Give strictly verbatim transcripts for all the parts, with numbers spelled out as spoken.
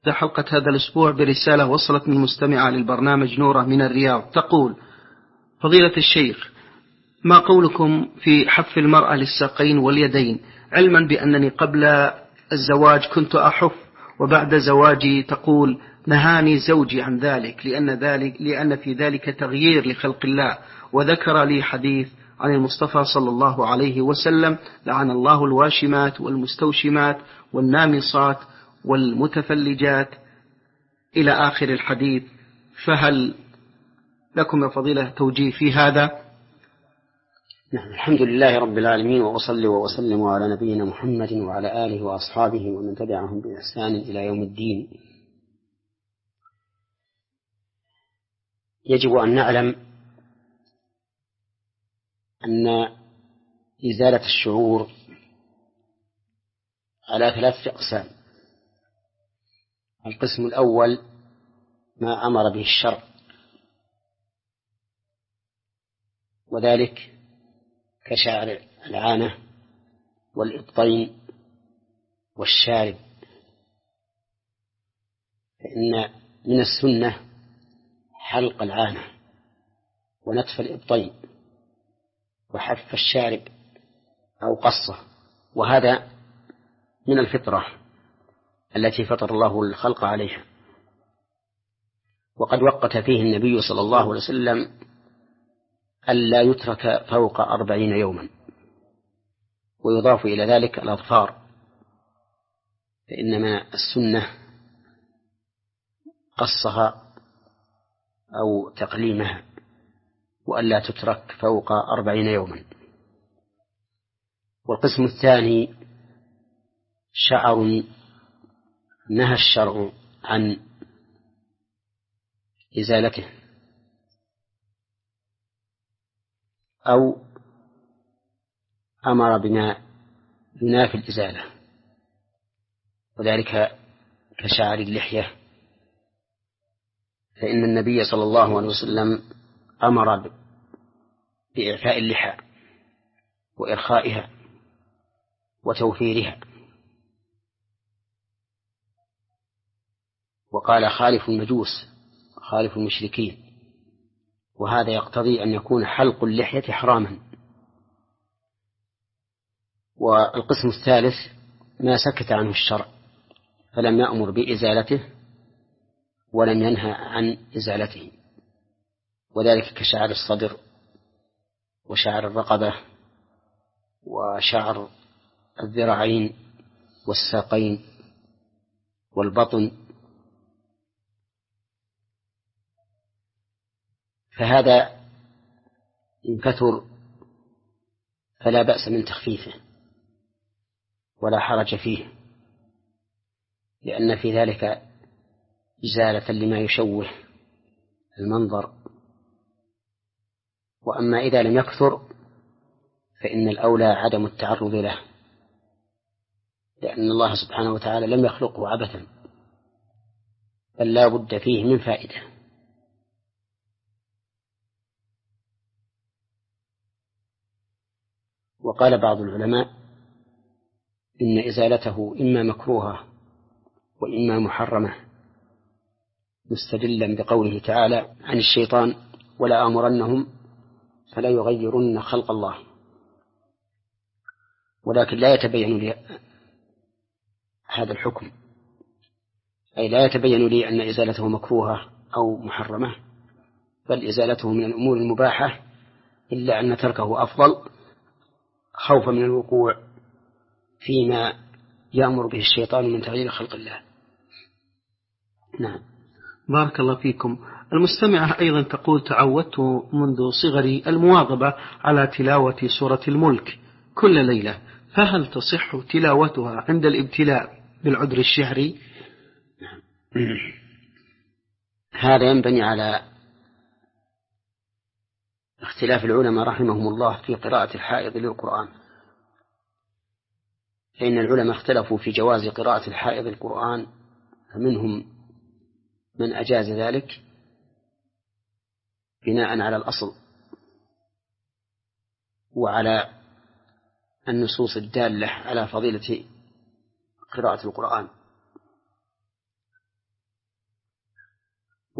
حلقة هذا الأسبوع برسالة وصلت من المستمعة للبرنامج نورة من الرياض تقول: فضيلة الشيخ، ما قولكم في حف المرأة للساقين واليدين، علما بأنني قبل الزواج كنت أحف، وبعد زواجي تقول نهاني زوجي عن ذلك لأن, ذلك لأن في ذلك تغيير لخلق الله، وذكر لي حديث عن المصطفى صلى الله عليه وسلم: لعن الله الواشمات والمستوشمات والنامصات والمتفلجات إلى آخر الحديث. فهل لكم يا فضيلة توجيه في هذا؟ نعم، الحمد لله رب العالمين، وأصلي وأسلم على نبينا محمد وعلى آله وأصحابه ومن تبعهم بإحسان إلى يوم الدين. يجب أن نعلم أن إزالة الشعور على ثلاثة أقسام. القسم الأول ما أمر به الشرع، وذلك كشعر العانة والإبطين والشارب، فإن من السنة حلق العانة ونتف الإبطين وحف الشارب أو قصه، وهذا من الفطرة التي فطر الله الخلق عليها. وقد وقت فيه النبي صلى الله عليه وسلم ألا يترك فوق أربعين يوما، ويضاف إلى ذلك الأظفار، فإنما السنة قصها أو تقليمها، وألا تترك فوق أربعين يوما. والقسم الثاني شعر نهى الشرع عن إزالته أو أمر بما ينافي الإزالة، وذلك كشعر اللحية، فإن النبي صلى الله عليه وسلم أمر بإعفاء اللحى وإرخائها وتوفيرها، وقال خالف المجوس خالف المشركين، وهذا يقتضي أن يكون حلق اللحية حراما. والقسم الثالث ما سكت عنه الشرع فلم يأمر بإزالته ولم ينهى عن إزالته، وذلك كشعر الصدر وشعر الرقبة وشعر الذراعين والساقين والبطن، فهذا إن كثر فلا بأس من تخفيفه ولا حرج فيه، لأن في ذلك إزالة لما يشوه المنظر. وأما إذا لم يكثر فإن الأولى عدم التعرض له، لأن الله سبحانه وتعالى لم يخلقه عبثا، بل لا بد فيه من فائدة. وقال بعض العلماء إن إزالته إما مكروهة وإما محرمة، مستدلا بقوله تعالى عن الشيطان: ولا آمرنهم فلا يغيرن خلق الله. ولكن لا يتبين لي هذا الحكم، أي لا يتبين لي أن إزالته مكروهة أو محرمة، بل إزالته من الأمور المباحة، إلا أن تركه أفضل خوفا من الوقوع فيما يأمر به الشيطان من تغيير خلق الله. نعم. بارك الله فيكم. المستمعة أيضا تقول: تعودت منذ صغري المواظبة على تلاوة سورة الملك كل ليلة، فهل تصح تلاوتها عند الابتلاء بالعذر الشهري؟ هذا ينبني على اختلاف العلماء رحمهم الله في قراءة الحائض للقرآن، فإن العلماء اختلفوا في جواز قراءة الحائض القرآن، فمنهم من أجاز ذلك بناء على الأصل وعلى النصوص الدالة على فضيلة قراءة القرآن،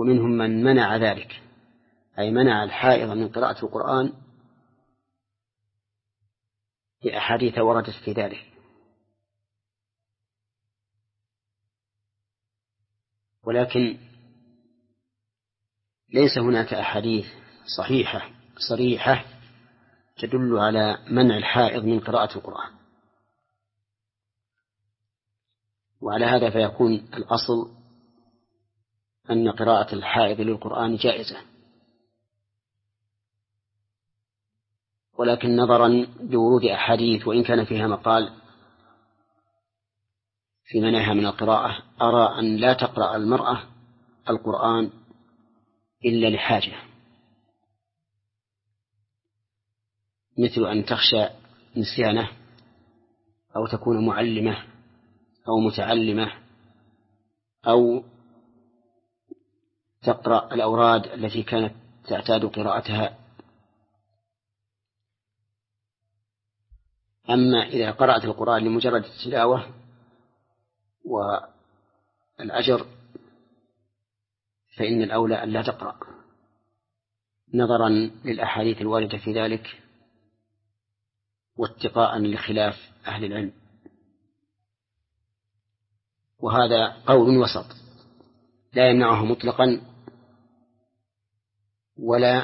ومنهم من منع ذلك، أي منع الحائض من قراءة القرآن بأحاديث وردت في ذلك. ولكن ليس هناك أحاديث صحيحة صريحة تدل على منع الحائض من قراءة القرآن، وعلى هذا فيكون الأصل أن قراءة الحائض للقرآن جائزة، ولكن نظرا لورود أحاديث وإن كان فيها مقال في منعها من القراءة، أرى أن لا تقرأ المرأة القرآن إلا لحاجة، مثل أن تخشى نسيانه، أو تكون معلمة أو متعلمة، أو تقرأ الأوراد التي كانت تعتاد قراءتها. أما إذا قرأت القرآن لمجرد التلاوة والأجر فإن الأولى أن لا تقرأ، نظرا للأحاديث الواردة في ذلك واتقاء لخلاف أهل العلم. وهذا قول وسط لا يمنعه مطلقا ولا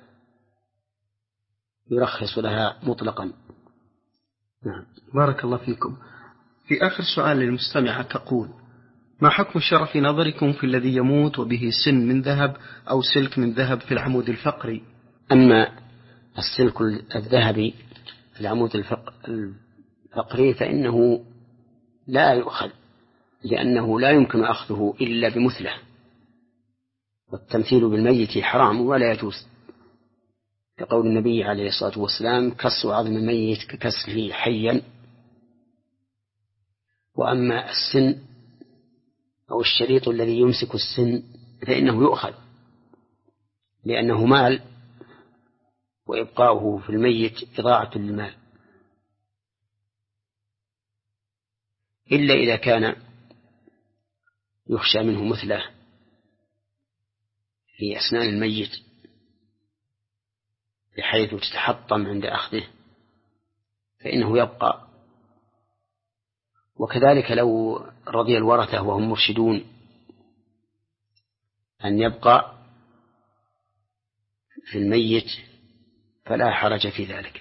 يرخص لها مطلقا. نعم. بارك الله فيكم. في آخر سؤال للمستمعة تقول: ما حكم الشرع في نظركم في الذي يموت وبه سن من ذهب أو سلك من ذهب في العمود الفقري؟ أما السلك الذهبي في العمود الفقري فإنه لا يؤخذ، لأنه لا يمكن أخذه إلا بمثله، والتمثيل بالميت حرام ولا يجوز، كقول النبي عليه الصلاة والسلام: كسر عظم الميت ككسره حيا. وأما السن أو الشريط الذي يمسك السن فإنه يؤخذ، لأنه مال، وإبقاؤه في الميت إضاعة للمال، إلا إذا كان يخشى منه مثله في أسنان الميت بحيث تتحطم عند أخذه فإنه يبقى. وكذلك لو رضي الورثة وهم مرشدون أن يبقى في الميت فلا حرج في ذلك.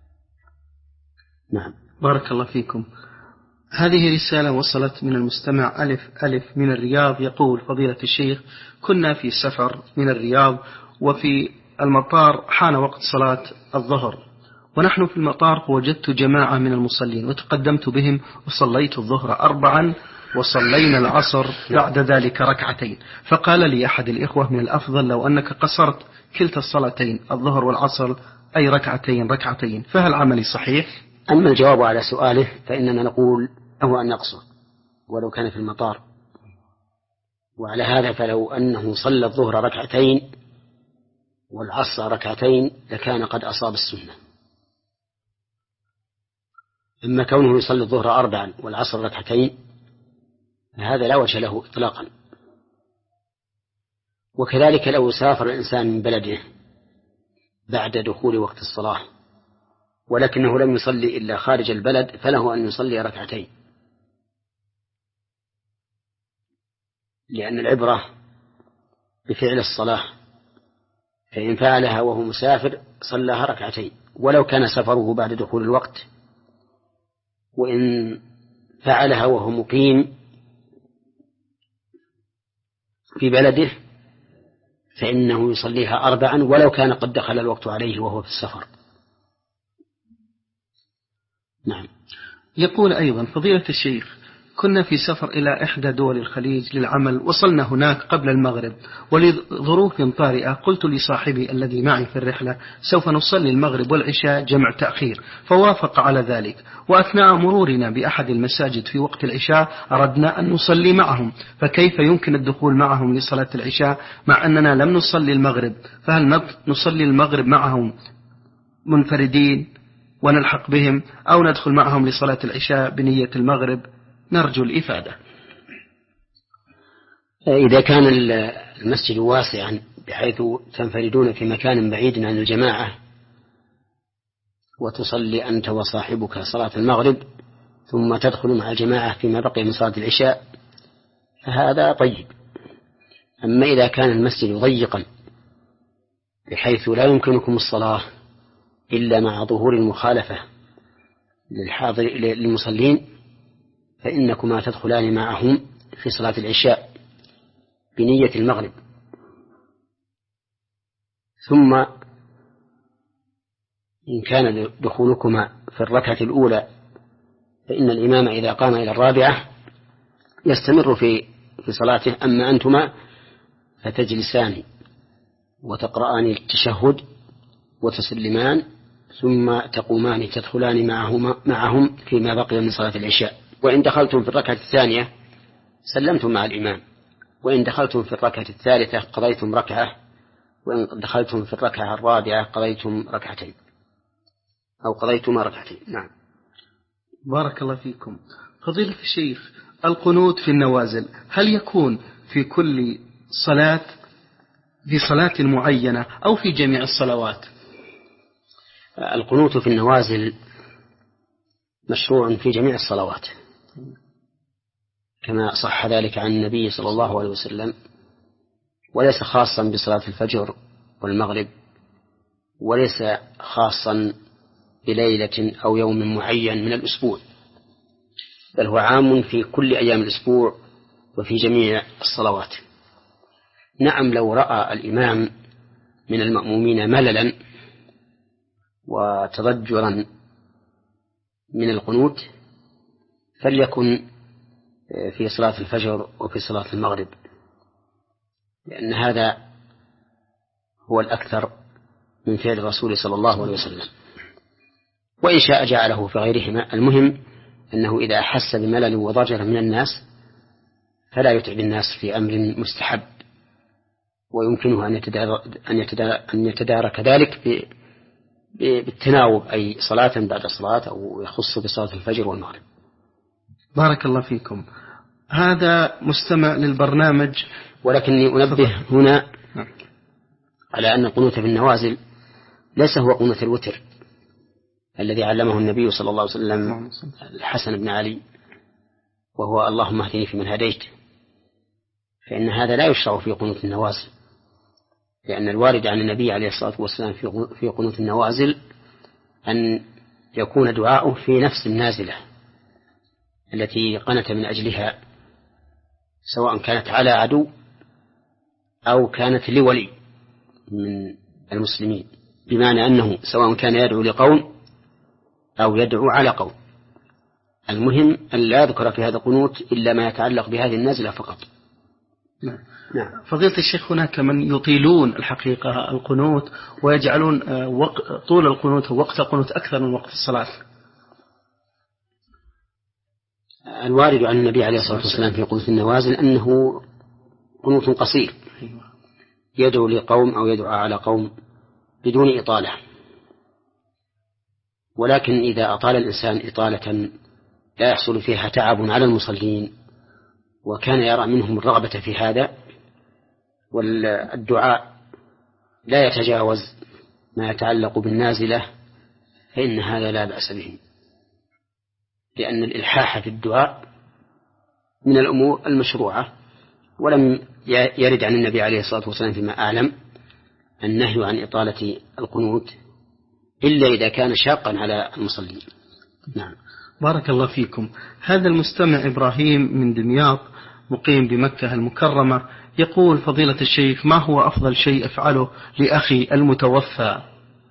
نعم. بارك الله فيكم. هذه رسالة وصلت من المستمع ألف ألف من الرياض، يقول: فضيلة الشيخ، كنا في سفر من الرياض وفي المطار حان وقت صلاة الظهر، ونحن في المطار وجدت جماعة من المصلين وتقدمت بهم وصليت الظهر أربعا وصلينا العصر بعد ذلك ركعتين، فقال لي أحد الإخوة: من الأفضل لو أنك قصرت كلتا الصلاتين الظهر والعصر أي ركعتين ركعتين، فهل عملي صحيح؟ أما الجواب على سؤاله فإننا نقول هو أن نقصر ولو كان في المطار، وعلى هذا فلو أنه صلى الظهر ركعتين والعصر ركعتين لكان قد أصاب السنة. أما كونه يصلي الظهر أربعا والعصر ركعتين هذا لا وجه له إطلاقا. وكذلك لو سافر الإنسان من بلده بعد دخول وقت الصلاة ولكنه لم يصلي إلا خارج البلد فله أن يصلي ركعتين، لأن العبرة بفعل الصلاة، فإن فعلها وهو مسافر صلىها ركعتين ولو كان سفره بعد دخول الوقت، وإن فعلها وهو مقيم في بلده فإنه يصليها أربعا ولو كان قد دخل الوقت عليه وهو في السفر. نعم. يقول أيضا: فضيلة الشيخ، كنا في سفر إلى إحدى دول الخليج للعمل، وصلنا هناك قبل المغرب، ولظروف طارئة قلت لصاحبي الذي معي في الرحلة: سوف نصلي المغرب والعشاء جمع تأخير، فوافق على ذلك. وأثناء مرورنا بأحد المساجد في وقت العشاء أردنا أن نصلي معهم، فكيف يمكن الدخول معهم لصلاة العشاء مع أننا لم نصلي المغرب؟ فهل نصلي المغرب معهم منفردين ونلحق بهم، أو ندخل معهم لصلاة العشاء بنية المغرب؟ نرجو الإفادة. إذا كان المسجد واسعا بحيث تنفردون في مكان بعيد عن الجماعة وتصلي أنت وصاحبك صلاة المغرب ثم تدخل مع الجماعة فيما بقي من صلاة العشاء فهذا طيب. أما إذا كان المسجد ضيقا بحيث لا يمكنكم الصلاة إلا مع ظهور المخالفة للحاضر للمصلين فإنكما تدخلان معهم في صلاة العشاء بنية المغرب. ثم إن كان دخولكما في الركعة الأولى فإن الإمام إذا قام إلى الرابعة يستمر في في صلاته، أما أنتما فتجلسان وتقرآن التشهد وتسلمان ثم تقومان تدخلان معهما معهم فيما بقي من صلاة العشاء. وإن دخلتم في الركعة الثانية سلمتم مع الإمام، وإن دخلتم في الركعة الثالثة قضيتم ركعة، وإن دخلتم في الركعة الرابعة قضيتم ركعتين أو قضيتما ركعتين. نعم. بارك الله فيكم. فضيلة الشيخ، القنوت في النوازل هل يكون في كل صلاة في صلاة معينة أو في جميع الصلوات؟ القنوت في النوازل مشروع في جميع الصلوات كما صح ذلك عن النبي صلى الله عليه وسلم، وليس خاصا بصلاة الفجر والمغرب، وليس خاصا بليلة أو يوم معين من الأسبوع، بل هو عام في كل أيام الأسبوع وفي جميع الصلوات. نعم، لو رأى الإمام من المأمومين مللا وتضجرا من القنوت فليكن في صلاة الفجر وفي صلاة المغرب، لأن هذا هو الأكثر من فعل الرسول صلى الله عليه وسلم، وإن شاء جعله في غيرهما. المهم أنه إذا أحس بملل وضجر من الناس فلا يتعب الناس في أمر مستحب، ويمكنه أن يتدارك, أن يتدارك, أن يتدارك ذلك بالتناوب، أي صلاة بعد صلاة، أو يخص بصلاة الفجر والمغرب. بارك الله فيكم. هذا مستمع للبرنامج، ولكني أنبه هنا على أن القنوت في النوازل ليس هو قنوت الوتر الذي علمه النبي صلى الله عليه وسلم الحسن بن علي، وهو اللهم اهدني فيمن هديت، فإن هذا لا يشرع في قنوت النوازل، لأن الوارد عن النبي عليه الصلاة والسلام في قنوت النوازل أن يكون دعاؤه في نفس النازلة التي قنت من أجلها، سواء كانت على عدو أو كانت لولي من المسلمين، بمعنى أنه سواء كان يدعو لقوم أو يدعو على قوم، المهم أن لا يذكر في هذا القنوت إلا ما يتعلق بهذه النازلة فقط. نعم. نعم. فضيلة الشيخ، هناك من يطيلون الحقيقة القنوت ويجعلون طول القنوت ووقت القنوت أكثر من وقت الصلاة. الوارد عن النبي عليه الصلاة والسلام في قنوت النوازل أنه قنوت قصير يدعو لقوم أو يدعو على قوم بدون إطالة، ولكن إذا أطال الإنسان إطالة لا يحصل فيها تعب على المصلين وكان يرى منهم الرغبة في هذا، والدعاء لا يتجاوز ما يتعلق بالنازلة، فإن هذا لا بأس به، لأن الإلحاح في الدعاء من الأمور المشروعة، ولم يرد عن النبي عليه الصلاة والسلام فيما أعلم النهي عن إطالة القنوت إلا إذا كان شاقا على المصلين. نعم. بارك الله فيكم. هذا المستمع إبراهيم من دمياط مقيم بمكة المكرمة يقول: فضيلة الشيخ، ما هو أفضل شيء أفعله لأخي المتوفى؟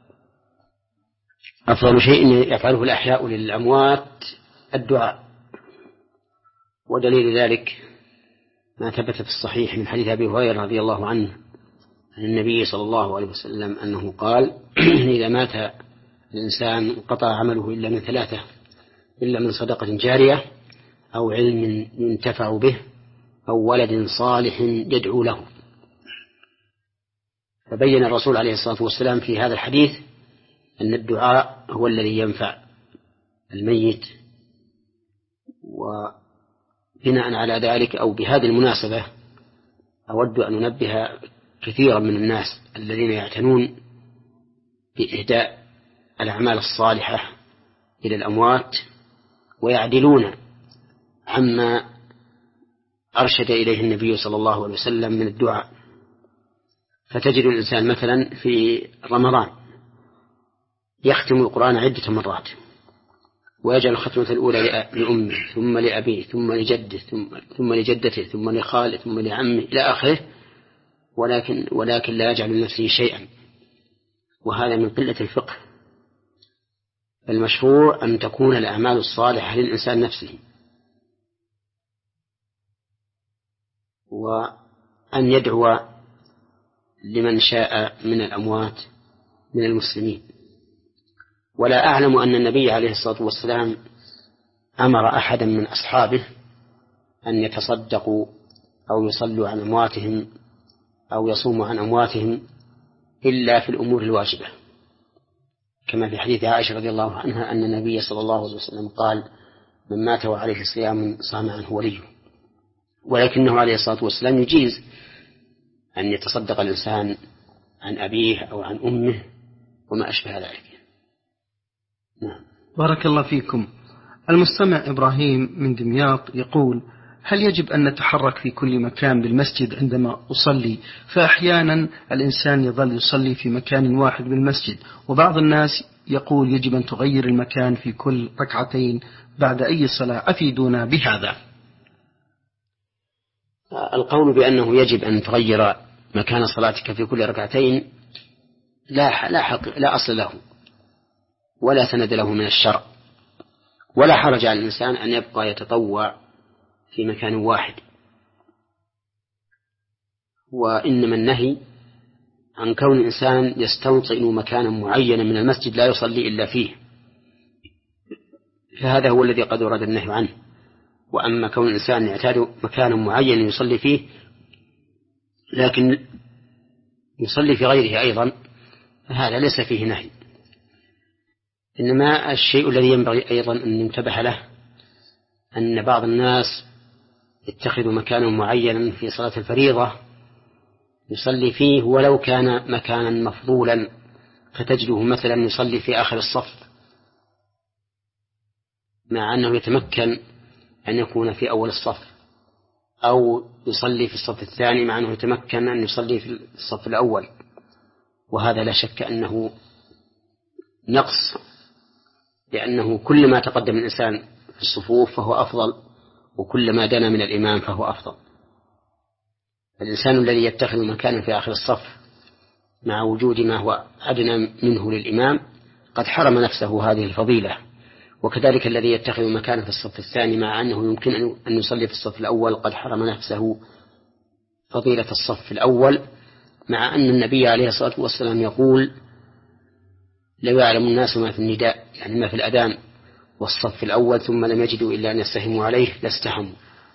أفضل شيء يفعله الأحياء للأموات الدعاء، ودليل ذلك ما ثبت في الصحيح من حديث أبي هريرة رضي الله عنه عن النبي صلى الله عليه وسلم أنه قال: إذا مات الإنسان انقطع عمله إلا من ثلاثة، إلا من صدقة جارية أو علم ينتفع به أو ولد صالح يدعو له. فبين الرسول عليه الصلاة والسلام في هذا الحديث أن الدعاء هو الذي ينفع الميت، وبناء على ذلك أو بهذه المناسبة أود أن أنبه كثيرا من الناس الذين يعتنون بإهداء الأعمال الصالحة إلى الأموات ويعدلون عما أرشد إليه النبي صلى الله عليه وسلم من الدعاء. فتجد الإنسان مثلا في رمضان يختم القرآن عدة مرات ويجعل الختمة الأولى لأمه ثم لأبيه ثم لجده ثم, ثم لجدته ثم لخاله ثم لعمه إلى آخره، ولكن, ولكن لا يجعل لنفسه شيئا، وهذا من قلة الفقه. المشروع أن تكون الأعمال الصالحة للإنسان نفسه، وأن يدعو لمن شاء من الأموات من المسلمين. ولا أعلم أن النبي عليه الصلاة والسلام أمر أحدا من أصحابه أن يتصدقوا أو يصلوا عن أمواتهم أو يصوموا عن أمواتهم إلا في الأمور الواجبة، كما في حديث عائشة رضي الله عنها أن النبي صلى الله عليه وسلم قال: من مات وعليه صيام صام عنه وليه. ولكنه عليه الصلاة والسلام يجيز أن يتصدق الإنسان عن أبيه أو عن أمه وما أشبه ذلك. نعم. بارك الله فيكم. المستمع إبراهيم من دمياط يقول: هل يجب أن نتحرك في كل مكان بالمسجد عندما أصلي؟ فأحيانا الإنسان يظل يصلي في مكان واحد بالمسجد، وبعض الناس يقول يجب أن تغير المكان في كل ركعتين بعد أي صلاة، أفيدونا بهذا. القول بأنه يجب أن تغير مكان صلاتك في كل ركعتين لا لا حق لا أصل له ولا سند له من الشرع، ولا حرج على الإنسان أن يبقى يتطوع في مكان واحد، وإنما النهي عن كون الإنسان يستوطن مكانا معينا من المسجد لا يصلي إلا فيه، فهذا هو الذي قد ورد النهي عنه. وأما كون الإنسان يعتاد مكانا معين يصلي فيه لكن يصلي في غيره أيضا، هذا ليس فيه نهي. إنما الشيء الذي ينبغي أيضا أن ينتبه له أن بعض الناس يتخذ مكانا معينا في صلاة الفريضة يصلي فيه ولو كان مكانا مفضولا، فتجده مثلا يصلي في آخر الصف مع أنه يتمكن أن يكون في أول الصف، أو يصلي في الصف الثاني مع أنه يتمكن أن يصلي في الصف الأول، وهذا لا شك أنه نقص، لأنه كل ما تقدم الإنسان في الصفوف فهو أفضل، وكل ما دنا من الإمام فهو أفضل. الإنسان الذي يتخذ مكانا في آخر الصف مع وجود ما هو أدنى منه للإمام قد حرم نفسه هذه الفضيلة، وكذلك الذي يتخذ مكانا في الصف الثاني مع أنه يمكن أن يصلي في الصف الأول قد حرم نفسه فضيلة الصف الأول، مع أن النبي عليه الصلاة والسلام يقول: لو يعلم الناس ما في النداء، يعني ما في الأذان والصف الأول، ثم لم يجدوا إلا أن يستهموا عليه لاستهموا،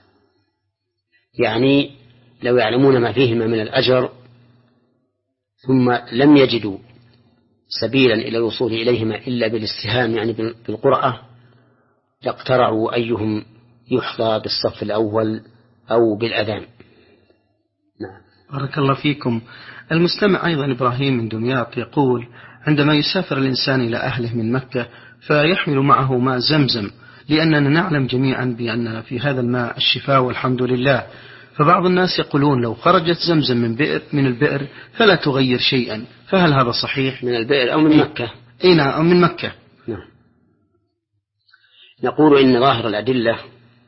يعني لو يعلمون ما فيهما من الأجر ثم لم يجدوا سبيلا إلى الوصول إليهما إلا بالاستهام يعني بالقرعة لاقترعوا أيهم يحظى بالصف الأول أو بالأذان. نعم. بارك الله فيكم. المستمع أيضا إبراهيم من دمياط يقول: عندما يسافر الإنسان إلى أهله من مكة فيحمل معه ماء زمزم، لأننا نعلم جميعا بأن في هذا الماء الشفاء والحمد لله، فبعض الناس يقولون لو خرجت زمزم من بئر من البئر فلا تغير شيئا، فهل هذا صحيح؟ من البئر أو من مكة؟ أي نعم، أو من مكة. نعم. نقول إن ظاهر الأدلة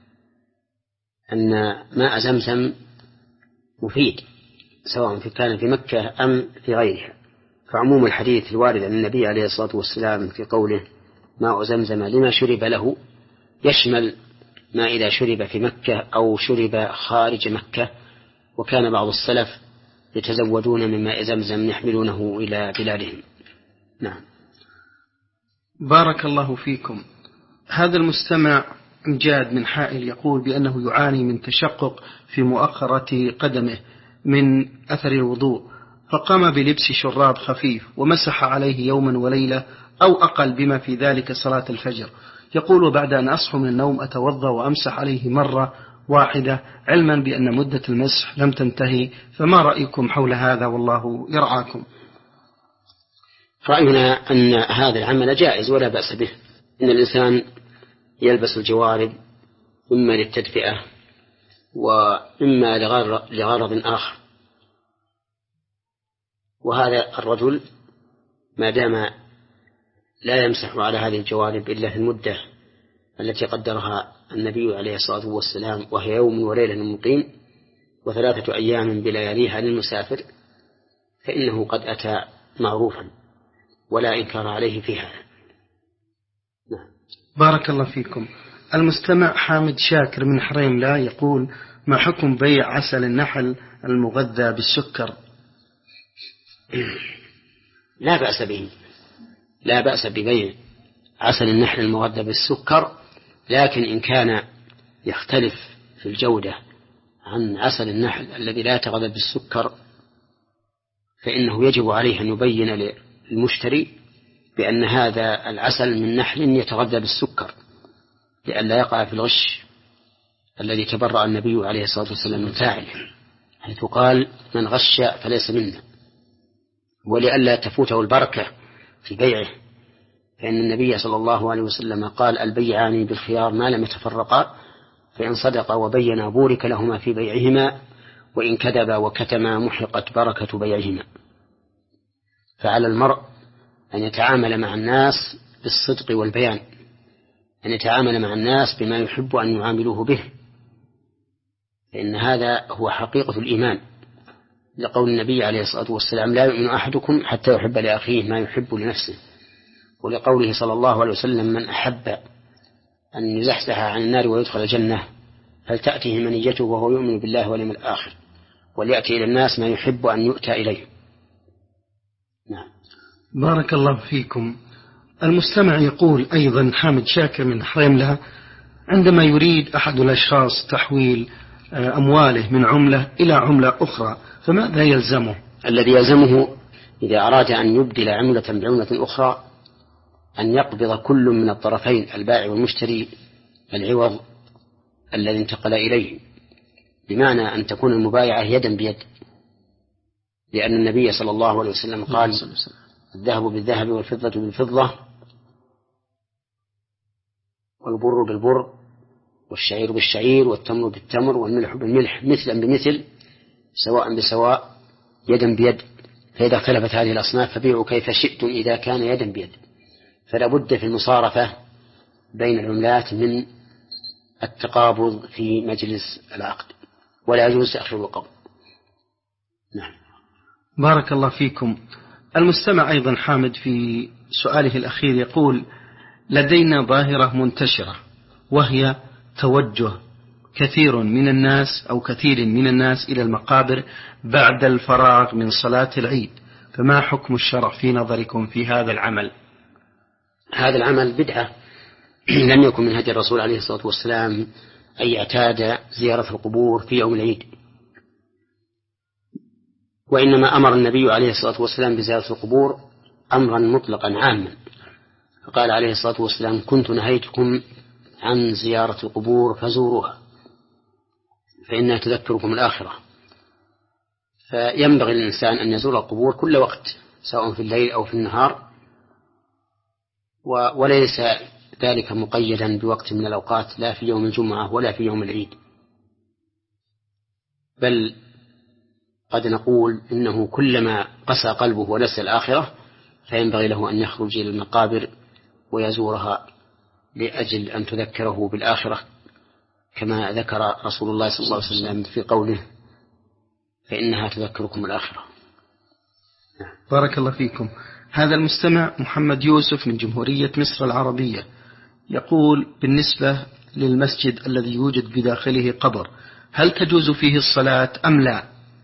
أن ماء زمزم مفيد سواء كان في مكة أم في غيرها، فعموم الحديث الوارد عن النبي عليه الصلاة والسلام في قوله ماء زمزم لما شرب له يشمل ما إذا شرب في مكة أو شرب خارج مكة، وكان بعض السلف يتزودون من ماء زمزم يحملونه إلى بلادهم. نعم. بارك الله فيكم. هذا المستمع جاد من حائل يقول بأنه يعاني من تشقق في مؤخرة قدمه من أثر الوضوء، فقام بلبس شراب خفيف ومسح عليه يوما وليلة أو أقل بما في ذلك صلاة الفجر. يقول: بعد أن أصحو من النوم أتوضأ وأمسح عليه مرة واحدة، علما بأن مدة المسح لم تنتهي، فما رأيكم حول هذا والله يرعاكم؟ رأينا أن هذا العمل جائز ولا بأس به، إن الإنسان يلبس الجوارب إما للتدفئة وإما لغرض آخر، وهذا الرجل ما دام لا يمسح على هذه الجوارب إلا في المدة التي قدرها النبي عليه الصلاة والسلام، وهي يوم وليلة للمقيم وثلاثة أيام بلياليها للمسافر، فإنه قد أتى معروفا ولا إنكار عليه في هذا. نعم. بارك الله فيكم. المستمع حامد شاكر من حريم لا يقول: ما حكم بيع عسل النحل المغذى بالسكر؟ لا بأس به، لا بأس ببيع عسل النحل المغذى بالسكر، لكن إن كان يختلف في الجودة عن عسل النحل الذي لا يتغذى بالسكر فإنه يجب عليه أن يبين للمشتري بأن هذا العسل من نحل يتغذى بالسكر، لئلا يقع في الغش الذي تبرأ النبي عليه الصلاة والسلام من فاعله، حيث قال: من غش فليس منا، ولئلا تفوته البركة في بيعه، فإن النبي صلى الله عليه وسلم قال: البيعان بالخيار ما لم يتفرقا، فإن صدقا وبينا بورك لهما في بيعهما، وإن كذبا وكتما محقت بركة بيعهما. فعلى المرء أن يتعامل مع الناس بالصدق والبيان، أن يتعامل مع الناس بما يحب أن يعاملوه به، فإن هذا هو حقيقة الإيمان، لقول النبي عليه الصلاة والسلام: لا يؤمن أحدكم حتى يحب لأخيه ما يحب لنفسه، ولقوله صلى الله عليه وسلم: من أحب أن يزحزح عن النار ويدخل الجنة فلتأته منيته وهو يؤمن بالله واليوم الآخر، وليأتي إلى الناس ما يحب أن يؤتى إليه. نعم. بارك الله فيكم. المستمع يقول أيضا حامد شاكر من حريملة: عندما يريد أحد الأشخاص تحويل أمواله من عملة إلى عملة أخرى فماذا يلزمه؟ الذي يلزمه إذا أراد أن يبدل عملة بعملة أخرى أن يقبض كل من الطرفين البائع والمشتري العوض الذي انتقل إليه، بمعنى أن تكون المبايعة يدا بيد، لأن النبي صلى الله عليه وسلم قال: الذهب بالذهب والفضة بالفضة والبر بالبر والشعير بالشعير والتمر بالتمر والملح بالملح مثلا بمثل سواء بسواء يدا بيد، فإذا اختلفت هذه الأصناف فبيعوا كيف شئتم إذا كان يدا بيد. فلا بد في المصارفة بين العملات من التقابض في مجلس العقد، ولا يجوز أخذ القبض. نعم. بارك الله فيكم. المستمع أيضا حامد في سؤاله الأخير يقول: لدينا ظاهرة منتشرة وهي توجه كثير من الناس أو كثير من الناس إلى المقابر بعد الفراغ من صلاة العيد، فما حكم الشرع في نظركم في هذا العمل؟ هذا العمل بدعة، لم يكن من هدي الرسول عليه الصلاة والسلام أن يعتاد زيارة القبور في يوم العيد، وإنما أمر النبي عليه الصلاة والسلام بزيارة القبور أمرا مطلقا عاما، فقال عليه الصلاة والسلام: كنت نهيتكم عن زيارة القبور فزوروها فإنها تذكركم الآخرة. فينبغي للإنسان أن يزور القبور كل وقت سواء في الليل أو في النهار، وليس ذلك مقيدا بوقت من الأوقات، لا في يوم الجمعة ولا في يوم العيد، بل قد نقول إنه كلما قسى قلبه ونسى الآخرة فينبغي له أن يخرج إلى المقابر ويزورها لأجل أن تذكره بالآخرة، كما ذكر رسول الله صلى الله عليه وسلم في قوله: فإنها تذكركم الآخرة. بارك الله فيكم. هذا المستمع محمد يوسف من جمهورية مصر العربية يقول: بالنسبة للمسجد الذي يوجد بداخله قبر هل تجوز فيه الصلاة أم لا؟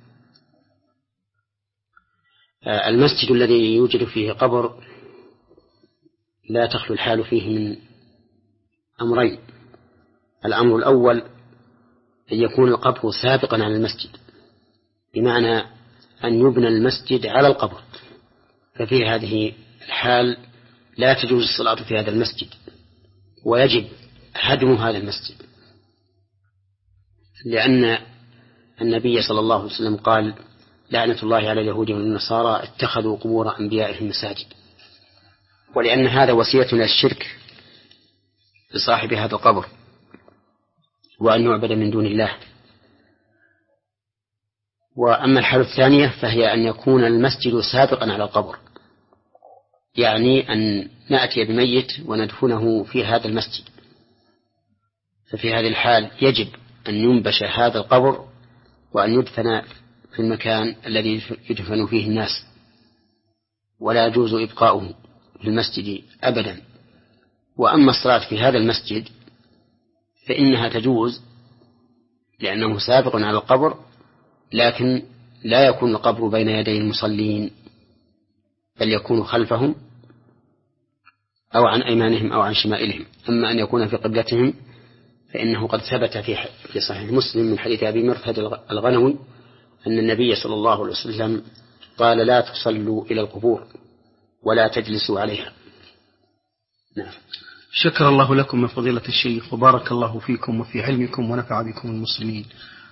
المسجد الذي يوجد فيه قبر لا تخلو الحال فيه من أمرين: الأمر الأول أن يكون القبر سابقا على المسجد، بمعنى أن يبنى المسجد على القبر، ففي هذه الحال لا تجوز الصلاة في هذا المسجد ويجب هدم هذا المسجد. لأن النبي صلى الله عليه وسلم قال لعنة الله على اليهود والنصارى اتخذوا قبور أنبيائهم مساجد، ولأن هذا وسيلة إلى الشرك بصاحب هذا القبر وأن يعبد من دون الله. وأما الحالة الثانية فهي أن يكون المسجد سابقا على القبر، يعني أن نأتي بميت وندفنه في هذا المسجد، ففي هذه الحال يجب أن ينبش هذا القبر وأن يدفن في المكان الذي يدفن فيه الناس، ولا يجوز إبقاؤه في المسجد أبدا. وأما الصلاة في هذا المسجد فإنها تجوز لأنه سابق على القبر، لكن لا يكون القبر بين يدي المصلين، بل يكون خلفهم أو عن أيمانهم أو عن شمائلهم. أما أن يكون في قبلتهم فإنه قد ثبت في صحيح مسلم من حديث أبي مرثد الغنوي أن النبي صلى الله عليه وسلم قال لا تصلوا إلى القبور ولا تجلسوا عليها. نعم. شكر الله لكم من فضيلة الشيخ، وبارك الله فيكم وفي علمكم ونفع بكم المسلمين.